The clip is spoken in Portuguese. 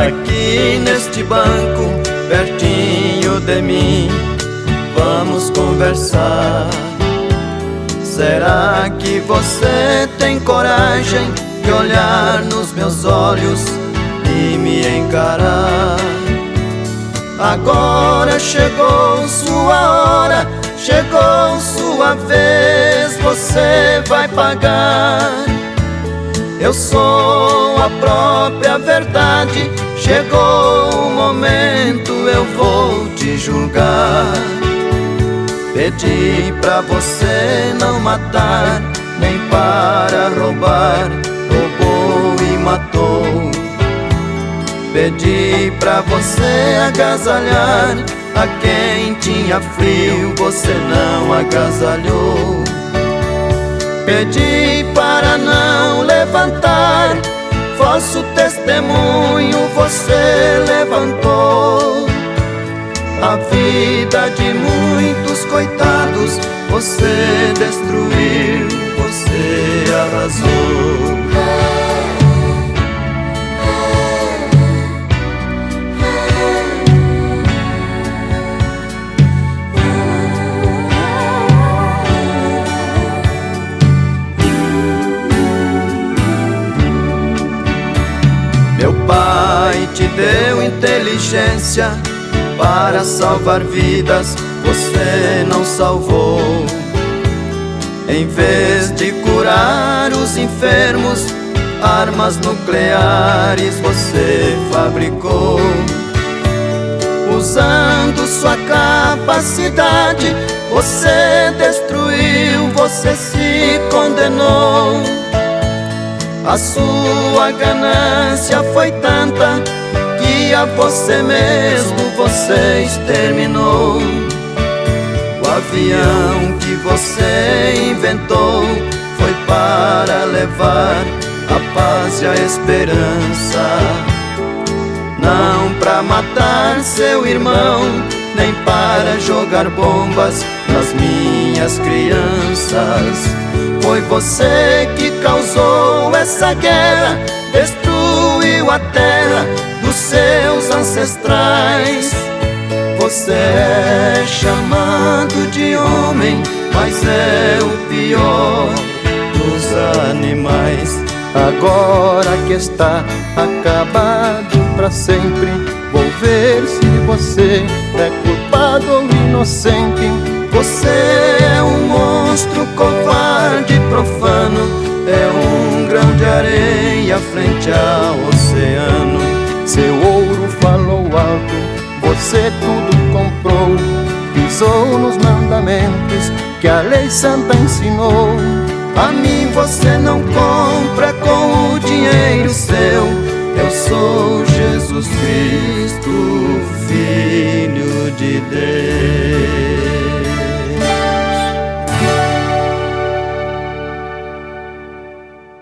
aqui neste banco, pertinho de mim, vamos conversar. Será que você tem coragem de olhar nos meus olhos e me encarar? Agora chegou sua hora, chegou sua vez, você vai pagar. Eu sou a própria verdade, chegou o momento, eu vou te julgar. Pedi pra você não matar, nem para roubar, roubou e matou. Pedi pra você agasalhar a quem tinha frio, você não agasalhou. Pedi para não levantar falso testemunho, você levantou. A vida de muitos coitados você destruiu, você arrasou. Meu pai te deu inteligência para salvar vidas, você não salvou. Em vez de curar os enfermos, armas nucleares você fabricou. Usando sua capacidade, você destruiu, você se condenou. A sua ganância foi tanta que a você mesmo você exterminou. O avião que você inventou foi para levar a paz e a esperança, não para matar seu irmão, nem para jogar bombas nas minhas crianças. Foi você que causou essa guerra, destruiu a terra dos seus ancestrais. Você é chamado de homem, mas é o pior dos animais. Agora que está acabado pra sempre, vou ver se você é culpado ou inocente. Você é um monstro covarde, profano, é um grão de areia frente ao oceano. Seu ouro falou alto, você tudo comprou, pisou nos mandamentos que a lei santa ensinou. A mim você não compra com o dinheiro seu, eu sou Jesus Cristo, Filho de Deus.